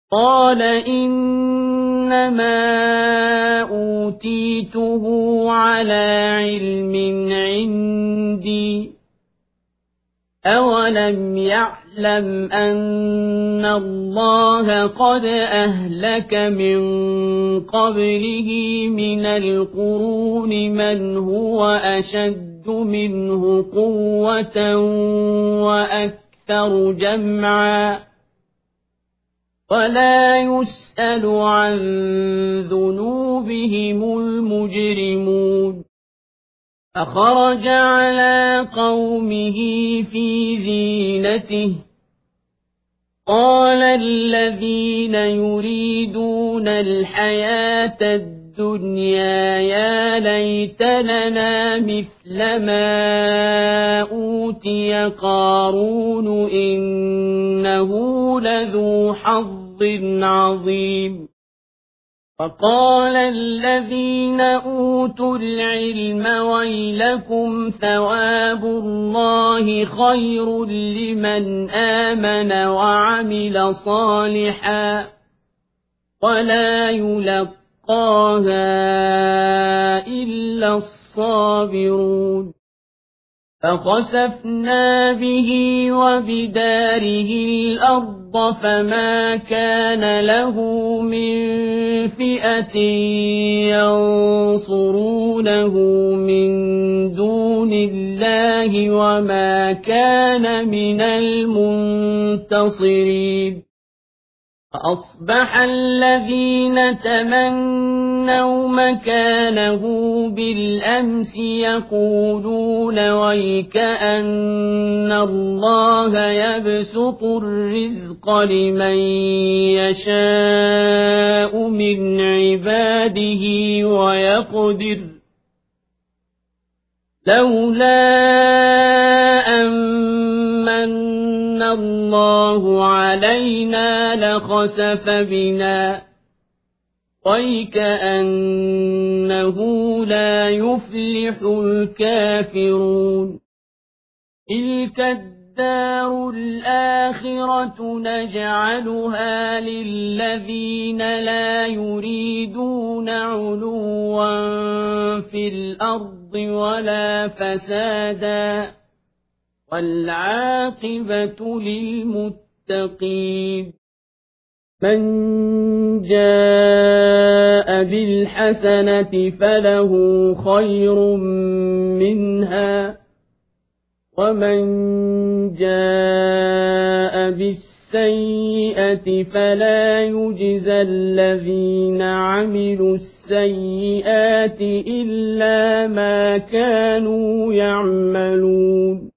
قال إنما أوتيته على علم عندي أولم يعلم أن الله قد أهلك من قبله من القرون من هو أشد منه قوة وأكثر جمعا ولا يسأل عن ذنوبهم المجرمون فخرج على قومه في زينته قال الذين يريدون الحياة الدنيا يا ليت لنا مثل ما أوتي قارون إنه لذو حظ عظيم وقال الذين أوتوا العلم ويلكم ثواب الله خير لمن آمن وعمل صالحا ولا يلقاها إلا الصابرون فخسفنا به وبداره الأرض فما كان له من فئة ينصرونه من دون الله وما كان من المنتصرين فأصبح الذين تمنوا مكانه بالأمس يقولون ويكأن الله يبسط الرزق لمن يشاء من عباده ويقدر لولا أمن الله علينا لخسف بنا ويكأنه لا يفلح الكافرون تلك الدار الآخرة نجعلها للذين لا يريدون علوا في الأرض ولا فسادا والعاقبة للمتقين من جاء بالحسنة فله خير منها ومن جاء بالسيئة فلا يجزى الذين عملوا السيئات إلا ما كانوا يعملون